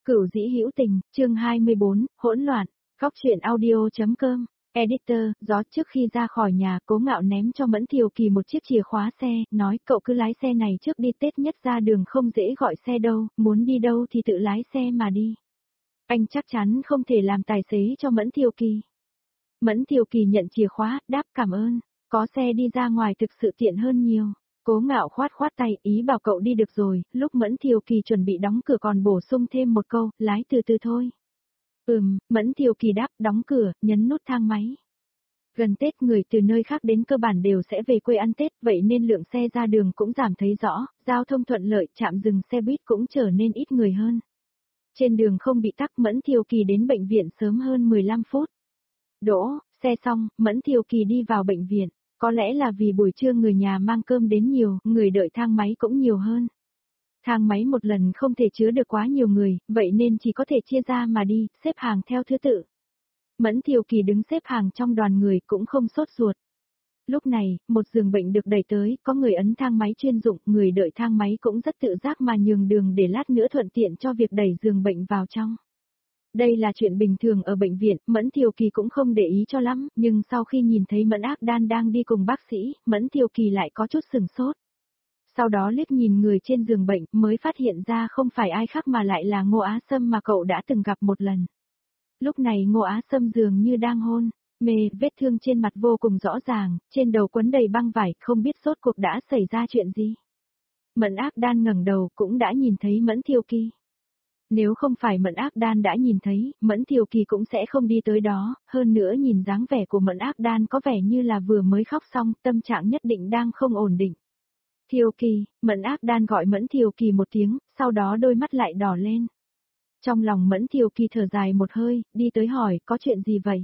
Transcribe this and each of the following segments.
Cửu dĩ hữu tình, chương 24, hỗn loạn, góc truyện audio.com, editor, gió trước khi ra khỏi nhà Cố Ngạo ném cho Mẫn Thiều Kỳ một chiếc chìa khóa xe, nói cậu cứ lái xe này trước đi, Tết nhất ra đường không dễ gọi xe đâu, muốn đi đâu thì tự lái xe mà đi. Anh chắc chắn không thể làm tài xế cho Mẫn Thiều Kỳ. Mẫn Thiều Kỳ nhận chìa khóa, đáp cảm ơn, có xe đi ra ngoài thực sự tiện hơn nhiều. Cố Ngạo khoát tay, ý bảo cậu đi được rồi, lúc Mẫn Thiều Kỳ chuẩn bị đóng cửa còn bổ sung thêm một câu, lái từ từ thôi. Mẫn Thiều Kỳ đáp, đóng cửa, nhấn nút thang máy. Gần Tết người từ nơi khác đến cơ bản đều sẽ về quê ăn Tết, vậy nên lượng xe ra đường cũng giảm thấy rõ, giao thông thuận lợi, trạm dừng xe buýt cũng trở nên ít người hơn. Trên đường không bị tắc, Mẫn Thiều Kỳ đến bệnh viện sớm hơn 15 phút. Đỗ, xe xong, Mẫn Thiều Kỳ đi vào bệnh viện. Có lẽ là vì buổi trưa người nhà mang cơm đến nhiều, người đợi thang máy cũng nhiều hơn. Thang máy một lần không thể chứa được quá nhiều người, vậy nên chỉ có thể chia ra mà đi, xếp hàng theo thứ tự. Mẫn Thiều Kỳ đứng xếp hàng trong đoàn người cũng không sốt ruột. Lúc này, một giường bệnh được đẩy tới, có người ấn thang máy chuyên dụng, người đợi thang máy cũng rất tự giác mà nhường đường để lát nữa thuận tiện cho việc đẩy giường bệnh vào trong. Đây là chuyện bình thường ở bệnh viện, Mẫn Thiều Kỳ cũng không để ý cho lắm, nhưng sau khi nhìn thấy Mẫn Ác Đan đang đi cùng bác sĩ, Mẫn Thiều Kỳ lại có chút sửng sốt. Sau đó liếc nhìn người trên giường bệnh mới phát hiện ra không phải ai khác mà lại là Ngô Á Sâm mà cậu đã từng gặp một lần. Lúc này Ngô Á Sâm dường như đang hôn mê, vết thương trên mặt vô cùng rõ ràng, trên đầu quấn đầy băng vải, không biết rốt cuộc đã xảy ra chuyện gì. Mẫn Ác Đan ngẩng đầu cũng đã nhìn thấy Mẫn Thiều Kỳ. Nếu không phải Mẫn Ác Đan đã nhìn thấy, Mẫn Thiều Kỳ cũng sẽ không đi tới đó, hơn nữa nhìn dáng vẻ của Mẫn Ác Đan có vẻ như là vừa mới khóc xong, tâm trạng nhất định đang không ổn định. Thiều Kỳ, Mẫn Ác Đan gọi Mẫn Thiều Kỳ một tiếng, sau đó đôi mắt lại đỏ lên. Trong lòng Mẫn Thiều Kỳ thở dài một hơi, đi tới hỏi, có chuyện gì vậy?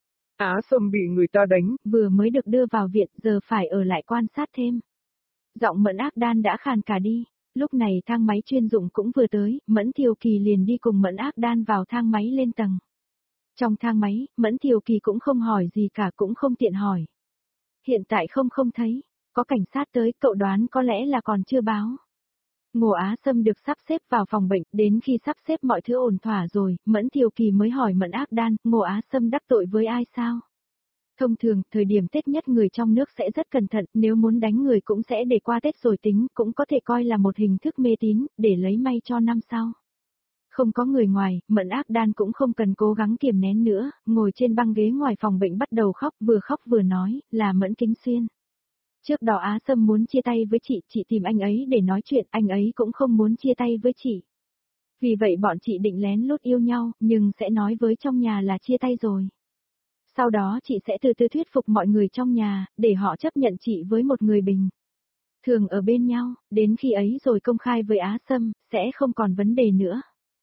Á Sâm bị người ta đánh, vừa mới được đưa vào viện, giờ phải ở lại quan sát thêm. Giọng Mẫn Ác Đan đã khàn cả đi. Lúc này thang máy chuyên dụng cũng vừa tới, Mẫn Thiều Kỳ liền đi cùng Mẫn Ác Đan vào thang máy lên tầng. Trong thang máy, Mẫn Thiều Kỳ cũng không hỏi gì cả, cũng không tiện hỏi. Hiện tại không thấy, có cảnh sát tới, cậu đoán có lẽ là còn chưa báo. Ngô Á Sâm được sắp xếp vào phòng bệnh, đến khi sắp xếp mọi thứ ổn thỏa rồi, Mẫn Thiều Kỳ mới hỏi Mẫn Ác Đan, Ngô Á Sâm đắc tội với ai sao? Thông thường, thời điểm Tết nhất người trong nước sẽ rất cẩn thận, nếu muốn đánh người cũng sẽ để qua Tết rồi tính, cũng có thể coi là một hình thức mê tín, để lấy may cho năm sau. Không có người ngoài, Mẫn Ác Đan cũng không cần cố gắng kiềm nén nữa, ngồi trên băng ghế ngoài phòng bệnh bắt đầu khóc vừa nói, là Mẫn Kính Xuyên. Trước đó Á Sâm muốn chia tay với chị tìm anh ấy để nói chuyện, anh ấy cũng không muốn chia tay với chị. Vì vậy bọn chị định lén lút yêu nhau, nhưng sẽ nói với trong nhà là chia tay rồi. Sau đó chị sẽ từ từ thuyết phục mọi người trong nhà, để họ chấp nhận chị với một người bình thường ở bên nhau, đến khi ấy rồi công khai với Á Sâm, sẽ không còn vấn đề nữa.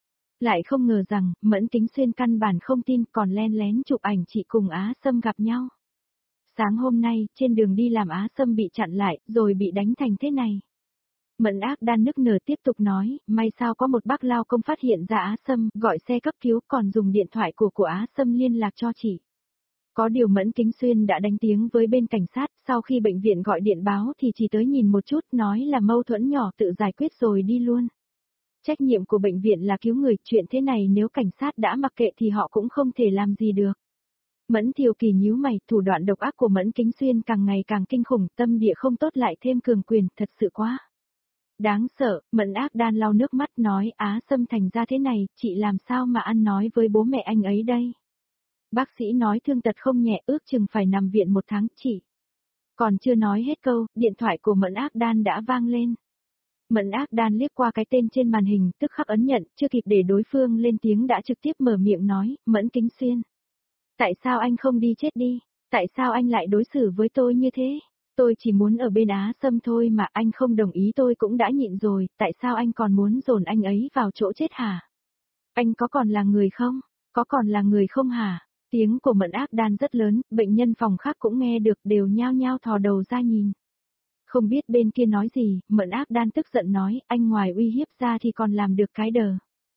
Lại không ngờ rằng, Mẫn Kính Xuyên căn bản không tin, còn len lén chụp ảnh chị cùng Á Sâm gặp nhau. Sáng hôm nay, trên đường đi làm Á Sâm bị chặn lại, rồi bị đánh thành thế này. Mẫn Ác Đan nức nở tiếp tục nói, may sao có một bác lao công phát hiện ra Á Sâm, gọi xe cấp cứu, còn dùng điện thoại của Á Sâm liên lạc cho chị. Có điều Mẫn Kính Xuyên đã đánh tiếng với bên cảnh sát, sau khi bệnh viện gọi điện báo thì chỉ tới nhìn một chút, nói là mâu thuẫn nhỏ tự giải quyết rồi đi luôn. Trách nhiệm của bệnh viện là cứu người, chuyện thế này nếu cảnh sát đã mặc kệ thì họ cũng không thể làm gì được. Mẫn Thiều Kỳ nhíu mày, thủ đoạn độc ác của Mẫn Kính Xuyên càng ngày càng kinh khủng, tâm địa không tốt lại thêm cường quyền, thật sự quá đáng sợ. Mẫn Ác Đan lau nước mắt nói, Á Sâm thành ra thế này, chị làm sao mà ăn nói với bố mẹ anh ấy đây? Bác sĩ nói thương tật không nhẹ, ước chừng phải nằm viện 1 tháng chị. Còn chưa nói hết câu, điện thoại của Mẫn Ác Đan đã vang lên. Mẫn Ác Đan liếc qua cái tên trên màn hình, tức khắc ấn nhận, chưa kịp để đối phương lên tiếng đã trực tiếp mở miệng nói, Mẫn Kính Xuyên. Tại sao anh không đi chết đi? Tại sao anh lại đối xử với tôi như thế? Tôi chỉ muốn ở bên Á Sâm thôi mà, anh không đồng ý tôi cũng đã nhịn rồi, tại sao anh còn muốn dồn anh ấy vào chỗ chết hả? Anh có còn là người không? Có còn là người không hả? Tiếng của Mẫn Ác Đan rất lớn, bệnh nhân phòng khác cũng nghe được, đều nhao nhao thò đầu ra nhìn. Không biết bên kia nói gì, Mẫn Ác Đan tức giận nói, anh ngoài uy hiếp ra thì còn làm được cái đờ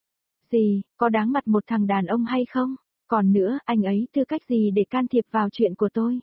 gì, có đáng mặt một thằng đàn ông hay không? Còn nữa, anh ấy tư cách gì để can thiệp vào chuyện của tôi?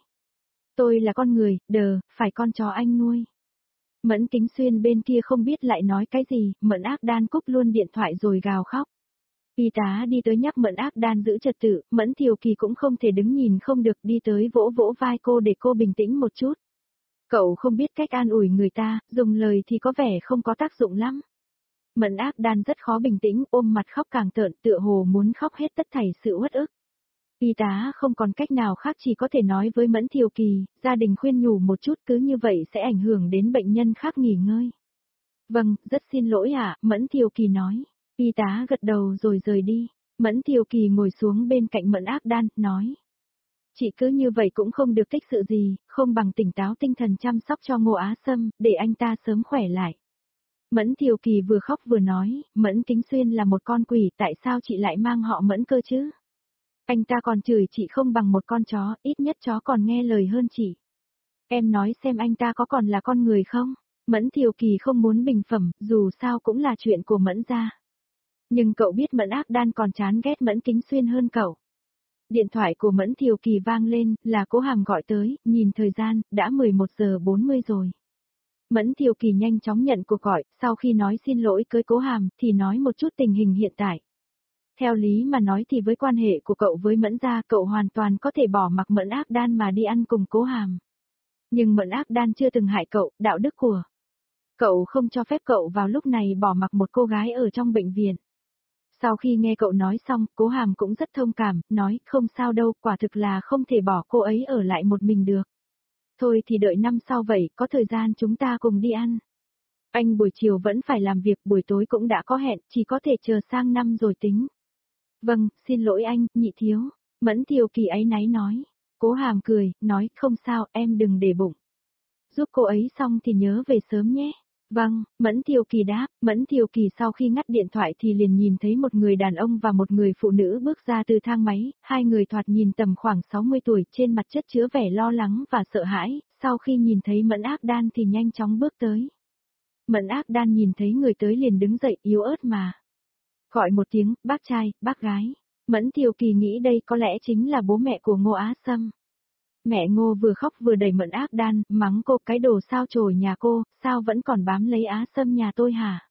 Tôi là con người, phải con chó anh nuôi. Mẫn Kính Xuyên bên kia không biết lại nói cái gì, Mẫn Ác Đan cúp luôn điện thoại rồi gào khóc. Y tá đi tới nhắc Mẫn Ác Đan giữ trật tự, Mẫn Thiều Kỳ cũng không thể đứng nhìn không được đi tới vỗ vỗ vai cô để cô bình tĩnh một chút. Cậu không biết cách an ủi người ta, dùng lời thì có vẻ không có tác dụng lắm. Mẫn Ác Đan rất khó bình tĩnh, ôm mặt khóc càng tợn, tựa hồ muốn khóc hết tất thảy sự uất ức. Y tá không còn cách nào khác chỉ có thể nói với Mẫn Thiều Kỳ, gia đình khuyên nhủ một chút cứ như vậy sẽ ảnh hưởng đến bệnh nhân khác nghỉ ngơi. Vâng, rất xin lỗi ạ, Mẫn Thiều Kỳ nói. Y tá gật đầu rồi rời đi. Mẫn Thiều Kỳ ngồi xuống bên cạnh Mẫn Ác Đan, nói. Chị cứ như vậy cũng không được tích sự gì, không bằng tỉnh táo tinh thần chăm sóc cho Ngô Á Sâm, để anh ta sớm khỏe lại. Mẫn Thiều Kỳ vừa khóc vừa nói, Mẫn Kính Xuyên là một con quỷ, tại sao chị lại mang họ Mẫn cơ chứ? Anh ta còn chửi chị không bằng một con chó, ít nhất chó còn nghe lời hơn chị. Em nói xem anh ta có còn là con người không? Mẫn Thiều Kỳ không muốn bình phẩm, dù sao cũng là chuyện của Mẫn gia. Nhưng cậu biết Mẫn Ác Đan còn chán ghét Mẫn Kính Xuyên hơn cậu. Điện thoại của Mẫn Thiều Kỳ vang lên, là Cố Hàm gọi tới, nhìn thời gian, đã 11 giờ 40 rồi. Mẫn Thiều Kỳ nhanh chóng nhận cuộc gọi, sau khi nói xin lỗi với Cố Hàm, thì nói một chút tình hình hiện tại. Theo lý mà nói thì với quan hệ của cậu với Mẫn gia, cậu hoàn toàn có thể bỏ mặc Mẫn Ác Đan mà đi ăn cùng Cố Hàm. Nhưng Mẫn Ác Đan chưa từng hại cậu, đạo đức của cậu không cho phép cậu vào lúc này bỏ mặc một cô gái ở trong bệnh viện. Sau khi nghe cậu nói xong, Cố Hàm cũng rất thông cảm, nói, không sao đâu, quả thực là không thể bỏ cô ấy ở lại một mình được. Thôi thì đợi năm sau vậy, có thời gian chúng ta cùng đi ăn. Anh buổi chiều vẫn phải làm việc, buổi tối cũng đã có hẹn, chỉ có thể chờ sang năm rồi tính. Vâng, xin lỗi anh, nhị thiếu. Mẫn Thiều Kỳ áy náy nói. Cố Hàm cười, nói, không sao, em đừng để bụng. Giúp cô ấy xong thì nhớ về sớm nhé. Vâng, Mẫn Thiều Kỳ đáp. Mẫn Thiều Kỳ sau khi ngắt điện thoại thì liền nhìn thấy một người đàn ông và một người phụ nữ bước ra từ thang máy, hai người thoạt nhìn tầm khoảng 60 tuổi, trên mặt chất chứa vẻ lo lắng và sợ hãi, sau khi nhìn thấy Mẫn Ác Đan thì nhanh chóng bước tới. Mẫn Ác Đan nhìn thấy người tới liền đứng dậy, yếu ớt mà gọi một tiếng, bác trai, bác gái. Mẫn Thiều Kỳ nghĩ đây có lẽ chính là bố mẹ của Ngô Á Sâm. Mẹ Ngô vừa khóc vừa đẩy Mẫn Ác Đan, mắng cô, cái đồ sao chổi nhà cô, sao vẫn còn bám lấy Á Sâm nhà tôi hả?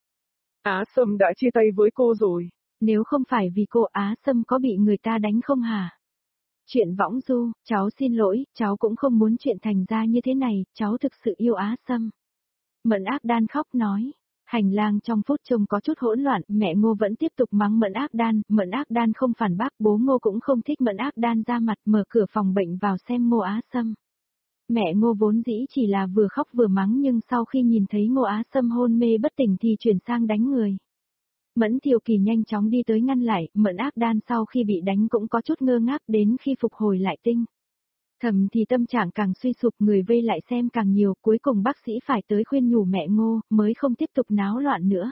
Á Sâm đã chia tay với cô rồi. Nếu không phải vì cô, Á Sâm có bị người ta đánh không hả? Chuyện võng du, cháu xin lỗi, cháu cũng không muốn chuyện thành ra như thế này, cháu thực sự yêu Á Sâm. Mẫn Ác Đan khóc nói. Hành lang trong phút trông có chút hỗn loạn, mẹ Ngô vẫn tiếp tục mắng Mẫn Ác Đan không phản bác, bố Ngô cũng không thích Mẫn Ác Đan ra mặt, mở cửa phòng bệnh vào xem Ngô Á Sâm. Mẹ Ngô vốn dĩ chỉ là vừa khóc vừa mắng nhưng sau khi nhìn thấy Ngô Á Sâm hôn mê bất tỉnh thì chuyển sang đánh người. Mẫn Thiều Kỳ nhanh chóng đi tới ngăn lại, Mẫn Ác Đan sau khi bị đánh cũng có chút ngơ ngác, đến khi phục hồi lại tinh thần thì tâm trạng càng suy sụp, người vây lại xem càng nhiều, cuối cùng bác sĩ phải tới khuyên nhủ mẹ Ngô, mới không tiếp tục náo loạn nữa.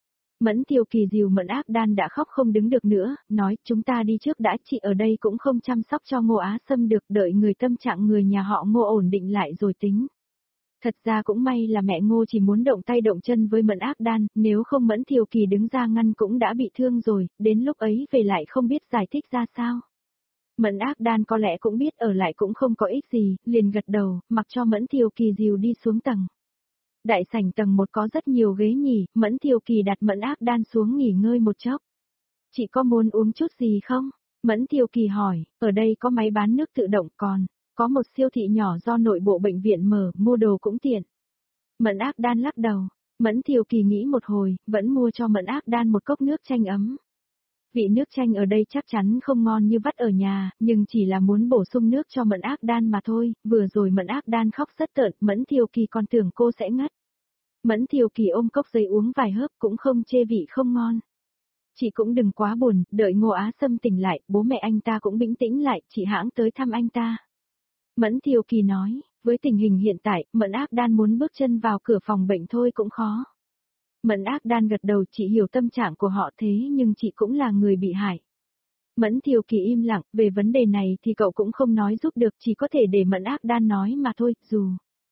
Mẫn Thiều Kỳ dìu Mẫn Ác Đan đã khóc không đứng được nữa, nói, chúng ta đi trước đã, chị ở đây cũng không chăm sóc cho Ngô Á Sâm được, đợi người tâm trạng người nhà họ Ngô ổn định lại rồi tính. Thật ra cũng may là mẹ Ngô chỉ muốn động tay động chân với Mẫn Ác Đan, nếu không Mẫn Thiều Kỳ đứng ra ngăn cũng đã bị thương rồi, đến lúc ấy về lại không biết giải thích ra sao. Mẫn Ác Đan có lẽ cũng biết ở lại cũng không có ích gì, liền gật đầu, mặc cho Mẫn Thiều Kỳ dìu đi xuống tầng. Đại sảnh tầng 1 có rất nhiều ghế nhỉ, Mẫn Thiều Kỳ đặt Mẫn Ác Đan xuống nghỉ ngơi một chốc. Chị có muốn uống chút gì không? Mẫn Thiều Kỳ hỏi, ở đây có máy bán nước tự động còn, có một siêu thị nhỏ do nội bộ bệnh viện mở, mua đồ cũng tiện. Mẫn Ác Đan lắc đầu, Mẫn Thiều Kỳ nghĩ một hồi, vẫn mua cho Mẫn Ác Đan một cốc nước chanh ấm. Vị nước chanh ở đây chắc chắn không ngon như vắt ở nhà, nhưng chỉ là muốn bổ sung nước cho Mẫn Ác Đan mà thôi, vừa rồi Mẫn Ác Đan khóc rất tợn, Mẫn Thiều Kỳ còn tưởng cô sẽ ngất. Mẫn Thiều Kỳ ôm cốc giấy uống vài hớp cũng không chê vị không ngon. Chị cũng đừng quá buồn, đợi Ngô Á Sâm tỉnh lại, bố mẹ anh ta cũng bình tĩnh lại, chị hãng tới thăm anh ta. Mẫn Thiều Kỳ nói, với tình hình hiện tại, Mẫn Ác Đan muốn bước chân vào cửa phòng bệnh thôi cũng khó. Mẫn Ác Đan gật đầu, chị hiểu tâm trạng của họ thế nhưng chị cũng là người bị hại. Mẫn Thiều Kỳ im lặng, về vấn đề này thì cậu cũng không nói giúp được, chỉ có thể để Mẫn Ác Đan nói mà thôi, dù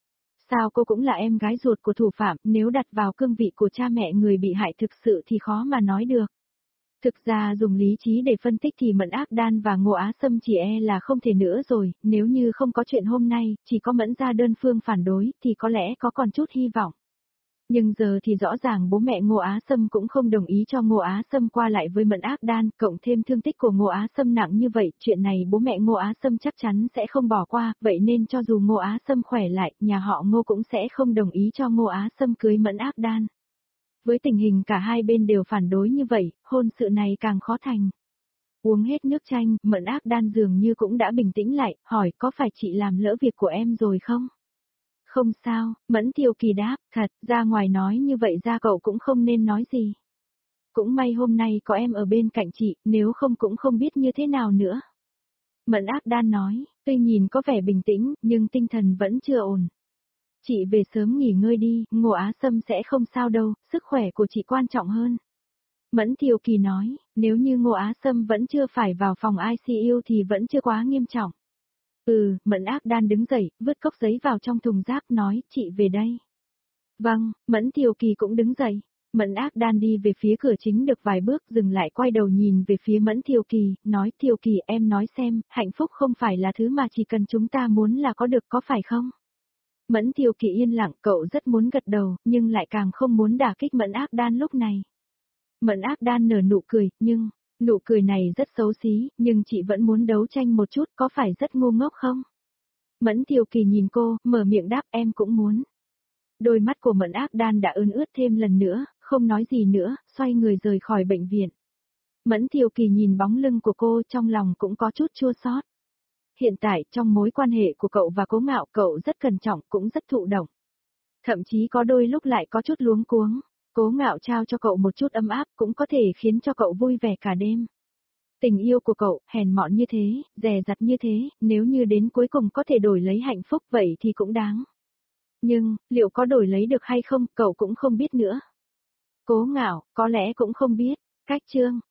sao cô cũng là em gái ruột của thủ phạm, nếu đặt vào cương vị của cha mẹ người bị hại thực sự thì khó mà nói được. Thực ra dùng lý trí để phân tích thì Mẫn Ác Đan và Ngô Á Sâm chỉ là không thể nữa rồi, nếu như không có chuyện hôm nay, chỉ có Mẫn gia đơn phương phản đối thì có lẽ có còn chút hy vọng. Nhưng giờ thì rõ ràng bố mẹ Ngô Á Sâm cũng không đồng ý cho Ngô Á Sâm qua lại với Mẫn Ác Đan, cộng thêm thương tích của Ngô Á Sâm nặng như vậy, chuyện này bố mẹ Ngô Á Sâm chắc chắn sẽ không bỏ qua, vậy nên cho dù Ngô Á Sâm khỏe lại, nhà họ Ngô cũng sẽ không đồng ý cho Ngô Á Sâm cưới Mẫn Ác Đan. Với tình hình cả hai bên đều phản đối như vậy, hôn sự này càng khó thành. Uống hết nước chanh, Mẫn Ác Đan dường như cũng đã bình tĩnh lại, hỏi có phải chị làm lỡ việc của em rồi không? Không sao, Mẫn Thiều Kỳ đáp, thật, ra ngoài nói như vậy ra cậu cũng không nên nói gì. Cũng may hôm nay có em ở bên cạnh chị, nếu không cũng không biết như thế nào nữa. Mẫn Ác Đan nói, tuy nhìn có vẻ bình tĩnh, nhưng tinh thần vẫn chưa ổn. Chị về sớm nghỉ ngơi đi, Ngô Á Sâm sẽ không sao đâu, sức khỏe của chị quan trọng hơn. Mẫn Thiều Kỳ nói, nếu như Ngô Á Sâm vẫn chưa phải vào phòng ICU thì vẫn chưa quá nghiêm trọng. Mẫn Ác Đan đứng dậy, vứt cốc giấy vào trong thùng rác nói, chị về đây. Vâng, Mẫn Thiều Kỳ cũng đứng dậy. Mẫn Ác Đan đi về phía cửa chính được vài bước dừng lại quay đầu nhìn về phía Mẫn Thiều Kỳ, nói Thiều Kỳ em nói xem, hạnh phúc không phải là thứ mà chỉ cần chúng ta muốn là có được có phải không? Mẫn Thiều Kỳ yên lặng, cậu rất muốn gật đầu, nhưng lại càng không muốn đả kích Mẫn Ác Đan lúc này. Mẫn Ác Đan nở nụ cười, nụ cười này rất xấu xí, nhưng chị vẫn muốn đấu tranh một chút, có phải rất ngu ngốc không? Mẫn Thiều Kỳ nhìn cô, mở miệng đáp em cũng muốn. Đôi mắt của Mẫn Ác Đan đã ươn ướt thêm lần nữa, không nói gì nữa, xoay người rời khỏi bệnh viện. Mẫn Thiều Kỳ nhìn bóng lưng của cô trong lòng cũng có chút chua xót. Hiện tại trong mối quan hệ của cậu và Cố Ngạo cậu rất cẩn trọng cũng rất thụ động. Thậm chí có đôi lúc lại có chút luống cuống. Cố Ngạo trao cho cậu một chút ấm áp cũng có thể khiến cho cậu vui vẻ cả đêm. Tình yêu của cậu, hèn mọn như thế, dè dặt như thế, nếu như đến cuối cùng có thể đổi lấy hạnh phúc vậy thì cũng đáng. Nhưng, liệu có đổi lấy được hay không, cậu cũng không biết nữa. Cố Ngạo, có lẽ cũng không biết. Cách chương